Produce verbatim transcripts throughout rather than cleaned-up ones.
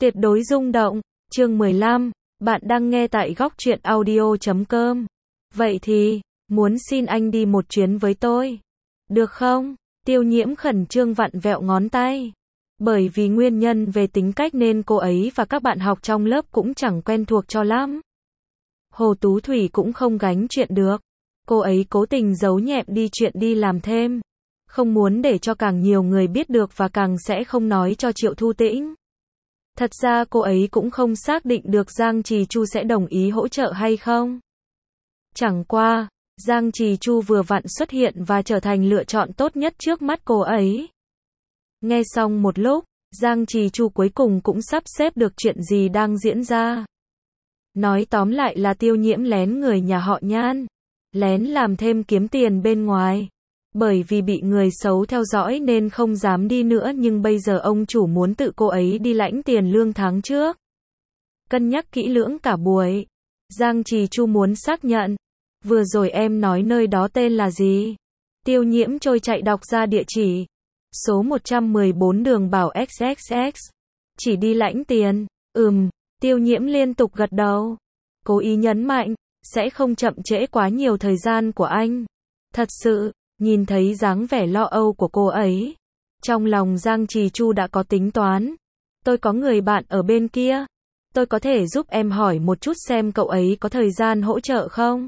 Tuyệt đối rung động, chương mười lăm, bạn đang nghe tại góc truyện audio chấm com. Vậy thì, muốn xin anh đi một chuyến với tôi. Được không? Tiêu Nhiễm khẩn trương vặn vẹo ngón tay. Bởi vì nguyên nhân về tính cách nên cô ấy và các bạn học trong lớp cũng chẳng quen thuộc cho lắm. Hồ Tú Thủy cũng không gánh chuyện được. Cô ấy cố tình giấu nhẹm đi chuyện đi làm thêm. Không muốn để cho càng nhiều người biết được và càng sẽ không nói cho Triệu Thu Tĩnh. Thật ra cô ấy cũng không xác định được Giang Trì Chu sẽ đồng ý hỗ trợ hay không. Chẳng qua, Giang Trì Chu vừa vặn xuất hiện và trở thành lựa chọn tốt nhất trước mắt cô ấy. Nghe xong một lúc, Giang Trì Chu cuối cùng cũng sắp xếp được chuyện gì đang diễn ra. Nói tóm lại là Tiêu Nhiễm lén người nhà họ Nhan, lén làm thêm kiếm tiền bên ngoài. Bởi vì bị người xấu theo dõi nên không dám đi nữa, nhưng bây giờ ông chủ muốn tự cô ấy đi lãnh tiền lương tháng trước. Cân nhắc kỹ lưỡng cả buổi, Giang Trì Chu muốn xác nhận. Vừa rồi em nói nơi đó tên là gì? Tiêu Nhiễm trôi chạy đọc ra địa chỉ. Số một trăm mười bốn đường Bảo ích ích ích. Chỉ đi lãnh tiền. Ừm, Tiêu Nhiễm liên tục gật đầu. Cố ý nhấn mạnh, sẽ không chậm trễ quá nhiều thời gian của anh. Thật sự, nhìn thấy dáng vẻ lo âu của cô ấy, trong lòng Giang Trì Chu đã có tính toán. Tôi có người bạn ở bên kia. Tôi có thể giúp em hỏi một chút xem cậu ấy có thời gian hỗ trợ không?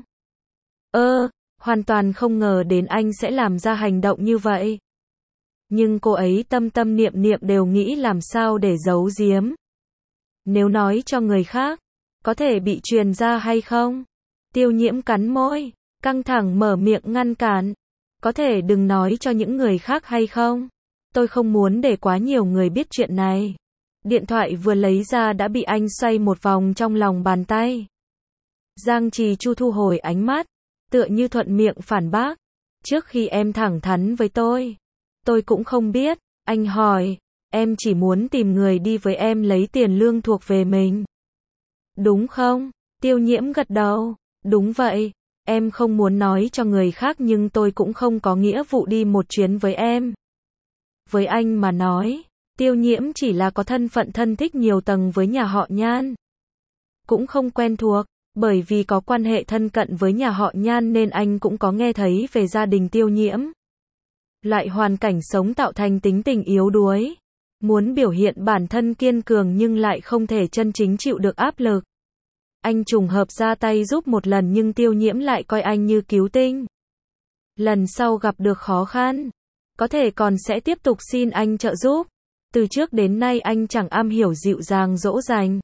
Ơ, hoàn toàn không ngờ đến anh sẽ làm ra hành động như vậy. Nhưng cô ấy tâm tâm niệm niệm đều nghĩ làm sao để giấu giếm. Nếu nói cho người khác, có thể bị truyền ra hay không? Tiêu Nhiễm cắn môi, căng thẳng mở miệng ngăn cản. Có thể đừng nói cho những người khác hay không? Tôi không muốn để quá nhiều người biết chuyện này. Điện thoại vừa lấy ra đã bị anh xoay một vòng trong lòng bàn tay. Giang Trì Chu thu hồi ánh mắt, tựa như thuận miệng phản bác. Trước khi em thẳng thắn với tôi, tôi cũng không biết. Anh hỏi, em chỉ muốn tìm người đi với em lấy tiền lương thuộc về mình. Đúng không? Tiêu Nhiễm gật đầu. Đúng vậy. Em không muốn nói cho người khác nhưng tôi cũng không có nghĩa vụ đi một chuyến với em. Với anh mà nói, Tiêu Nhiễm chỉ là có thân phận thân thích nhiều tầng với nhà họ Nhan. Cũng không quen thuộc, bởi vì có quan hệ thân cận với nhà họ Nhan nên anh cũng có nghe thấy về gia đình Tiêu Nhiễm. Loại hoàn cảnh sống tạo thành tính tình yếu đuối. Muốn biểu hiện bản thân kiên cường nhưng lại không thể chân chính chịu được áp lực. Anh trùng hợp ra tay giúp một lần nhưng Tiêu Nhiễm lại coi anh như cứu tinh. Lần sau gặp được khó khăn, có thể còn sẽ tiếp tục xin anh trợ giúp. Từ trước đến nay anh chẳng am hiểu dịu dàng dỗ dành,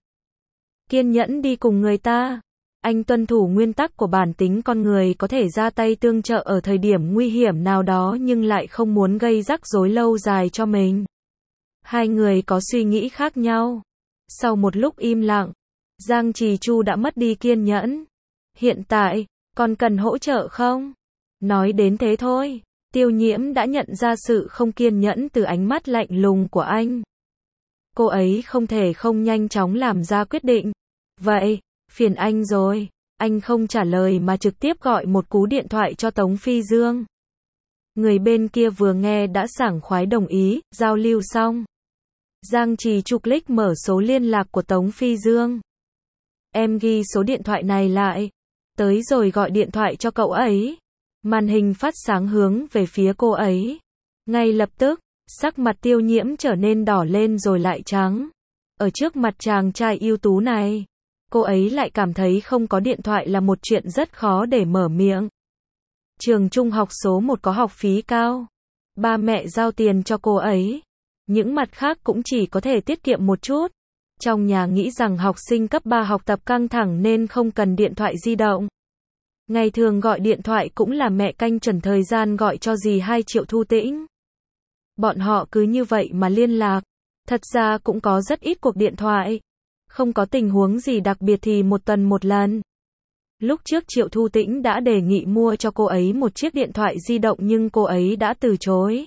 kiên nhẫn đi cùng người ta. Anh tuân thủ nguyên tắc của bản tính con người, có thể ra tay tương trợ ở thời điểm nguy hiểm nào đó nhưng lại không muốn gây rắc rối lâu dài cho mình. Hai người có suy nghĩ khác nhau. Sau một lúc im lặng, Giang Trì Chu đã mất đi kiên nhẫn. Hiện tại, còn cần hỗ trợ không? Nói đến thế thôi, Tiêu Nhiễm đã nhận ra sự không kiên nhẫn từ ánh mắt lạnh lùng của anh. Cô ấy không thể không nhanh chóng làm ra quyết định. Vậy, phiền anh rồi. Anh không trả lời mà trực tiếp gọi một cú điện thoại cho Tống Phi Dương. Người bên kia vừa nghe đã sảng khoái đồng ý, giao lưu xong. Giang Trì Chu click mở số liên lạc của Tống Phi Dương. Em ghi số điện thoại này lại. Tới rồi gọi điện thoại cho cậu ấy. Màn hình phát sáng hướng về phía cô ấy. Ngay lập tức, sắc mặt Tiêu Nhiễm trở nên đỏ lên rồi lại trắng. Ở trước mặt chàng trai ưu tú này, cô ấy lại cảm thấy không có điện thoại là một chuyện rất khó để mở miệng. Trường trung học số một có học phí cao. Ba mẹ giao tiền cho cô ấy. Những mặt khác cũng chỉ có thể tiết kiệm một chút. Trong nhà nghĩ rằng học sinh cấp ba học tập căng thẳng nên không cần điện thoại di động. Ngày thường gọi điện thoại cũng là mẹ canh chuẩn thời gian gọi cho dì hai Triệu Thu Tĩnh. Bọn họ cứ như vậy mà liên lạc. Thật ra cũng có rất ít cuộc điện thoại. Không có tình huống gì đặc biệt thì một tuần một lần. Lúc trước Triệu Thu Tĩnh đã đề nghị mua cho cô ấy một chiếc điện thoại di động nhưng cô ấy đã từ chối.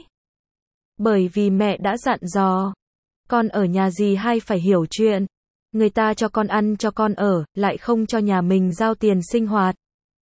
Bởi vì mẹ đã dặn dò, con ở nhà dì hai phải hiểu chuyện. Người ta cho con ăn cho con ở, lại không cho nhà mình giao tiền sinh hoạt.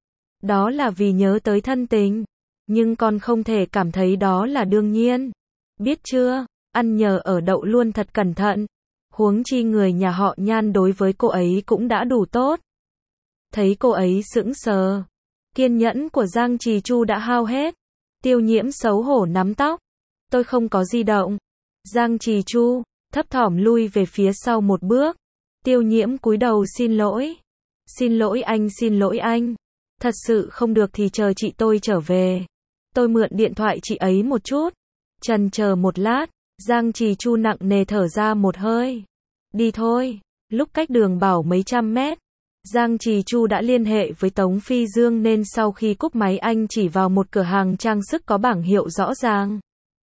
Đó là vì nhớ tới thân tình. Nhưng con không thể cảm thấy đó là đương nhiên. Biết chưa? Ăn nhờ ở đậu luôn thật cẩn thận. Huống chi người nhà họ Nhan đối với cô ấy cũng đã đủ tốt. Thấy cô ấy sững sờ, kiên nhẫn của Giang Trì Chu đã hao hết. Tiêu Nhiễm xấu hổ nắm tóc. Tôi không có di động. Giang Trì Chu thấp thỏm lui về phía sau một bước. Tiêu Nhiễm cúi đầu xin lỗi. Xin lỗi anh, xin lỗi anh. Thật sự không được thì chờ chị tôi trở về. Tôi mượn điện thoại chị ấy một chút. Chần chờ một lát, Giang Trì Chu nặng nề thở ra một hơi. Đi thôi. Lúc cách Đường Bảo mấy trăm mét, Giang Trì Chu đã liên hệ với Tống Phi Dương nên sau khi cúp máy anh chỉ vào một cửa hàng trang sức có bảng hiệu rõ ràng.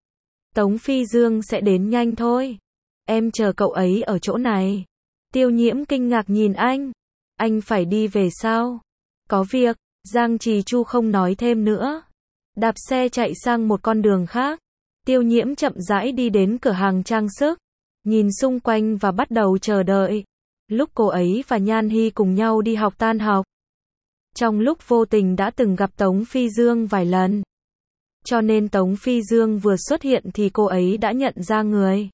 Tống Phi Dương sẽ đến nhanh thôi. Em chờ cậu ấy ở chỗ này. Tiêu Nhiễm kinh ngạc nhìn anh. Anh phải đi về sao? Có việc. Giang Trì Chu không nói thêm nữa. Đạp xe chạy sang một con đường khác. Tiêu Nhiễm chậm rãi đi đến cửa hàng trang sức. Nhìn xung quanh và bắt đầu chờ đợi. Lúc cô ấy và Nhan Hy cùng nhau đi học tan học. Trong lúc vô tình đã từng gặp Tống Phi Dương vài lần. Cho nên Tống Phi Dương vừa xuất hiện thì cô ấy đã nhận ra người.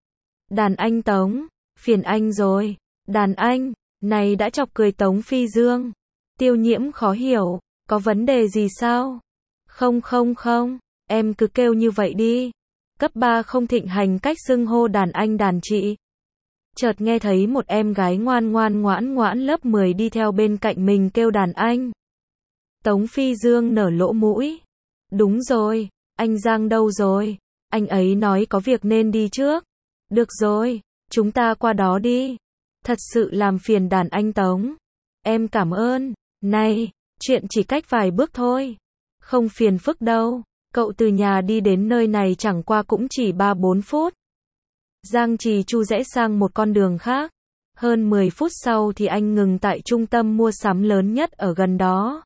Đàn anh Tống, phiền anh rồi. Đàn anh, này đã chọc cười Tống Phi Dương. Tiêu Nhiễm khó hiểu, có vấn đề gì sao? Không không không, em cứ kêu như vậy đi. Cấp ba không thịnh hành cách xưng hô đàn anh đàn chị. Chợt nghe thấy một em gái ngoan ngoan ngoãn ngoãn lớp mười đi theo bên cạnh mình kêu đàn anh. Tống Phi Dương nở lỗ mũi. Đúng rồi, anh Giang đâu rồi? Anh ấy nói có việc nên đi trước. Được rồi, chúng ta qua đó đi. Thật sự làm phiền đàn anh Tống. Em cảm ơn. Này, chuyện chỉ cách vài bước thôi. Không phiền phức đâu. Cậu từ nhà đi đến nơi này chẳng qua cũng chỉ ba bốn phút. Giang Trì Chu rẽ sang một con đường khác. Hơn mười phút sau thì anh ngừng tại trung tâm mua sắm lớn nhất ở gần đó.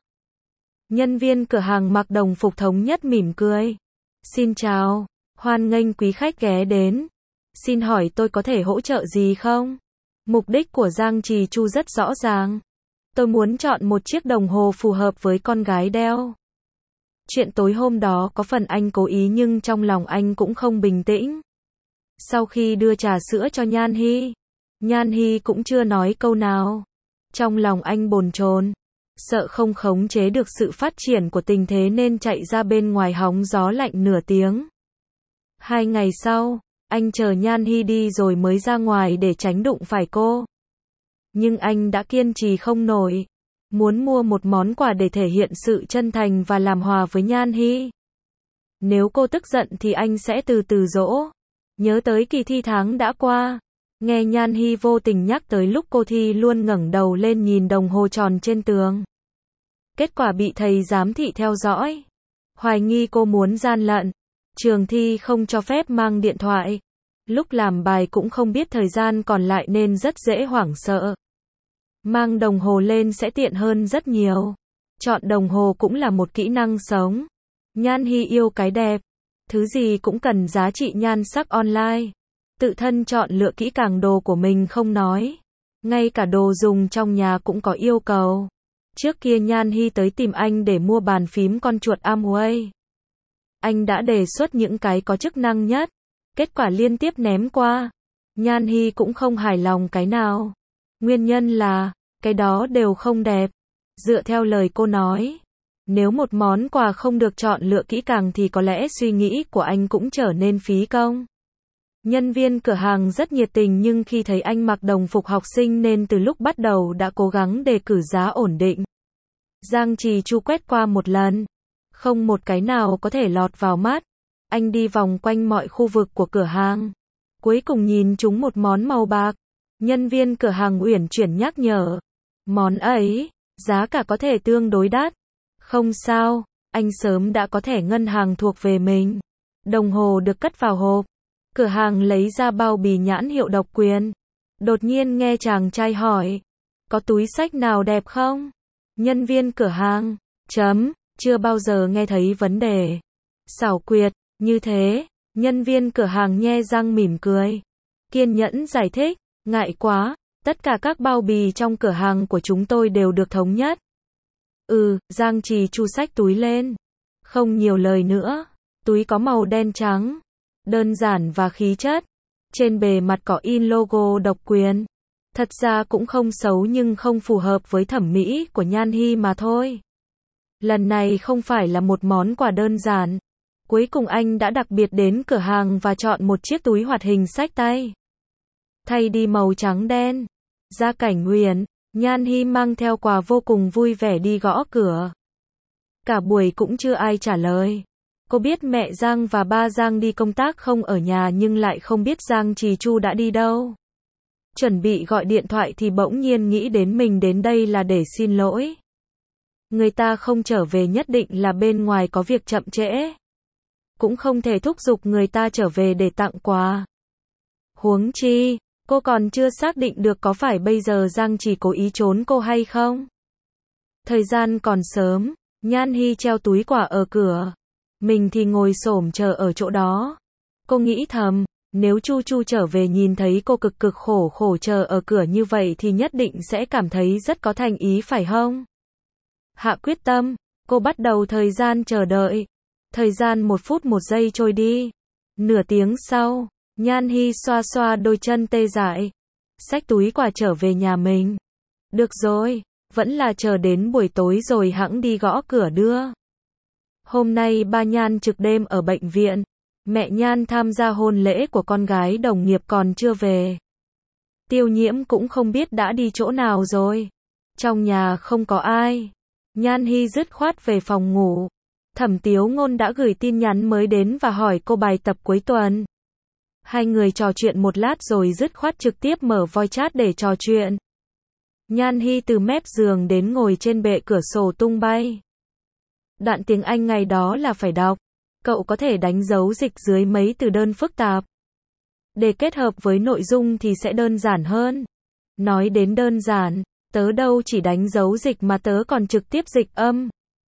Nhân viên cửa hàng mặc đồng phục thống nhất mỉm cười. Xin chào, hoan nghênh quý khách ghé đến. Xin hỏi tôi có thể hỗ trợ gì không? Mục đích của Giang Trì Chu rất rõ ràng. Tôi muốn chọn một chiếc đồng hồ phù hợp với con gái đeo. Chuyện tối hôm đó có phần anh cố ý nhưng trong lòng anh cũng không bình tĩnh. Sau khi đưa trà sữa cho Nhan Hy, Nhan Hy cũng chưa nói câu nào. Trong lòng anh bồn chồn, sợ không khống chế được sự phát triển của tình thế nên chạy ra bên ngoài hóng gió lạnh nửa tiếng. Hai ngày sau, anh chờ Nhan Hy đi rồi mới ra ngoài để tránh đụng phải cô. Nhưng anh đã kiên trì không nổi. Muốn mua một món quà để thể hiện sự chân thành và làm hòa với Nhan Hy. Nếu cô tức giận thì anh sẽ từ từ dỗ. Nhớ tới kỳ thi tháng đã qua. Nghe Nhan Hy vô tình nhắc tới lúc cô thi luôn ngẩng đầu lên nhìn đồng hồ tròn trên tường. Kết quả bị thầy giám thị theo dõi. Hoài nghi cô muốn gian lận. Trường thi không cho phép mang điện thoại. Lúc làm bài cũng không biết thời gian còn lại nên rất dễ hoảng sợ. Mang đồng hồ lên sẽ tiện hơn rất nhiều. Chọn đồng hồ cũng là một kỹ năng sống. Nhan Hy yêu cái đẹp. Thứ gì cũng cần giá trị nhan sắc online. Tự thân chọn lựa kỹ càng đồ của mình không nói. Ngay cả đồ dùng trong nhà cũng có yêu cầu. Trước kia Nhan Hy tới tìm anh để mua bàn phím con chuột Amway. Anh đã đề xuất những cái có chức năng nhất. Kết quả liên tiếp ném qua. Nhan Hy cũng không hài lòng cái nào. Nguyên nhân là, cái đó đều không đẹp. Dựa theo lời cô nói, nếu một món quà không được chọn lựa kỹ càng thì có lẽ suy nghĩ của anh cũng trở nên phí công. Nhân viên cửa hàng rất nhiệt tình nhưng khi thấy anh mặc đồng phục học sinh nên từ lúc bắt đầu đã cố gắng đề cử giá ổn định. Giang Trì Chu quét qua một lần. Không một cái nào có thể lọt vào mắt. Anh đi vòng quanh mọi khu vực của cửa hàng. Cuối cùng nhìn trúng một món màu bạc. Nhân viên cửa hàng uyển chuyển nhắc nhở. Món ấy, giá cả có thể tương đối đắt. Không sao, anh sớm đã có thẻ ngân hàng thuộc về mình. Đồng hồ được cất vào hộp. Cửa hàng lấy ra bao bì nhãn hiệu độc quyền. Đột nhiên nghe chàng trai hỏi. Có túi xách nào đẹp không? Nhân viên cửa hàng. Chấm, chưa bao giờ nghe thấy vấn đề. Xảo quyệt, như thế. Nhân viên cửa hàng nhe răng mỉm cười. Kiên nhẫn giải thích. Ngại quá, tất cả các bao bì trong cửa hàng của chúng tôi đều được thống nhất. Ừ, Giang Trì Chu xách túi lên. Không nhiều lời nữa. Túi có màu đen trắng. Đơn giản và khí chất. Trên bề mặt có in logo độc quyền. Thật ra cũng không xấu nhưng không phù hợp với thẩm mỹ của Nhan Hi mà thôi. Lần này không phải là một món quà đơn giản. Cuối cùng anh đã đặc biệt đến cửa hàng và chọn một chiếc túi hoạt hình xách tay. Thay đi màu trắng đen. Ra cảnh huyền, Nhan Hi mang theo quà vô cùng vui vẻ đi gõ cửa. Cả buổi cũng chưa ai trả lời. Cô biết mẹ Giang và ba Giang đi công tác không ở nhà nhưng lại không biết Giang Trì Chu đã đi đâu. Chuẩn bị gọi điện thoại thì bỗng nhiên nghĩ đến mình đến đây là để xin lỗi. Người ta không trở về nhất định là bên ngoài có việc chậm trễ. Cũng không thể thúc giục người ta trở về để tặng quà. Huống chi, cô còn chưa xác định được có phải bây giờ Giang Trì cố ý trốn cô hay không. Thời gian còn sớm, Nhan Hi treo túi quà ở cửa. Mình thì ngồi xổm chờ ở chỗ đó. Cô nghĩ thầm, nếu Chu Chu trở về nhìn thấy cô cực cực khổ khổ chờ ở cửa như vậy thì nhất định sẽ cảm thấy rất có thành ý phải không? Hạ quyết tâm, cô bắt đầu thời gian chờ đợi. Thời gian một phút một giây trôi đi. Nửa tiếng sau, Nhan Hi xoa xoa đôi chân tê dại. Xách túi quà trở về nhà mình. Được rồi, vẫn là chờ đến buổi tối rồi hẵng đi gõ cửa đưa. Hôm nay ba Nhan trực đêm ở bệnh viện. Mẹ Nhan tham gia hôn lễ của con gái đồng nghiệp còn chưa về. Tiêu Nhiễm cũng không biết đã đi chỗ nào rồi. Trong nhà không có ai. Nhan Hi dứt khoát về phòng ngủ. Thẩm Tiếu Ngôn đã gửi tin nhắn mới đến và hỏi cô bài tập cuối tuần. Hai người trò chuyện một lát rồi dứt khoát trực tiếp mở voice chat để trò chuyện. Nhan Hi từ mép giường đến ngồi trên bệ cửa sổ tung bay. Đoạn tiếng Anh ngày đó là phải đọc. Cậu có thể đánh dấu dịch dưới mấy từ đơn phức tạp. Để kết hợp với nội dung thì sẽ đơn giản hơn. Nói đến đơn giản, tớ đâu chỉ đánh dấu dịch mà tớ còn trực tiếp dịch âm.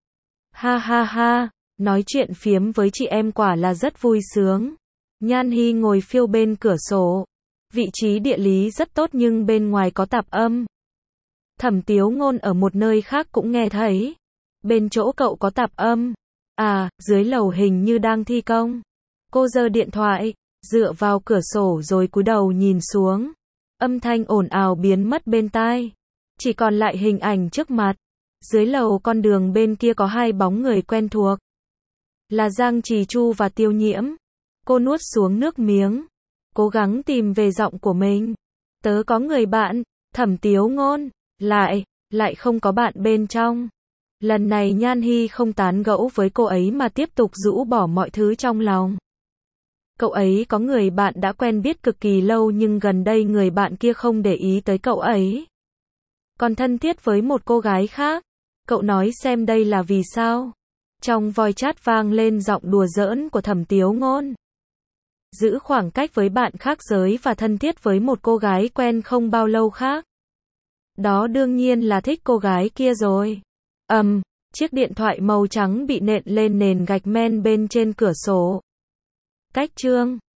Ha ha ha, nói chuyện phiếm với chị em quả là rất vui sướng. Nhan Hi ngồi phiêu bên cửa sổ. Vị trí địa lý rất tốt nhưng bên ngoài có tạp âm. Thẩm Tiếu Ngôn ở một nơi khác cũng nghe thấy. Bên chỗ cậu có tạp âm. À, dưới lầu hình như đang thi công. Cô giơ điện thoại, dựa vào cửa sổ rồi cúi đầu nhìn xuống. Âm thanh ồn ào biến mất bên tai. Chỉ còn lại hình ảnh trước mặt. Dưới lầu con đường bên kia có hai bóng người quen thuộc. Là Giang Trì Chu và Tiêu Nhiễm. Cô nuốt xuống nước miếng. Cố gắng tìm về giọng của mình. Tớ có người bạn, Thẩm Tiếu Ngôn. Lại, lại không có bạn bên trong. Lần này Nhan Hi không tán gẫu với cô ấy mà tiếp tục rũ bỏ mọi thứ trong lòng. Cậu ấy có người bạn đã quen biết cực kỳ lâu nhưng gần đây người bạn kia không để ý tới cậu ấy. Còn thân thiết với một cô gái khác. Cậu nói xem đây là vì sao? Trong voice chat vang lên giọng đùa giỡn của Thẩm Tiếu Ngôn. Giữ khoảng cách với bạn khác giới và thân thiết với một cô gái quen không bao lâu khác. Đó đương nhiên là thích cô gái kia rồi. Ầm, um, chiếc điện thoại màu trắng bị nện lên nền gạch men bên trên cửa sổ. Cách chương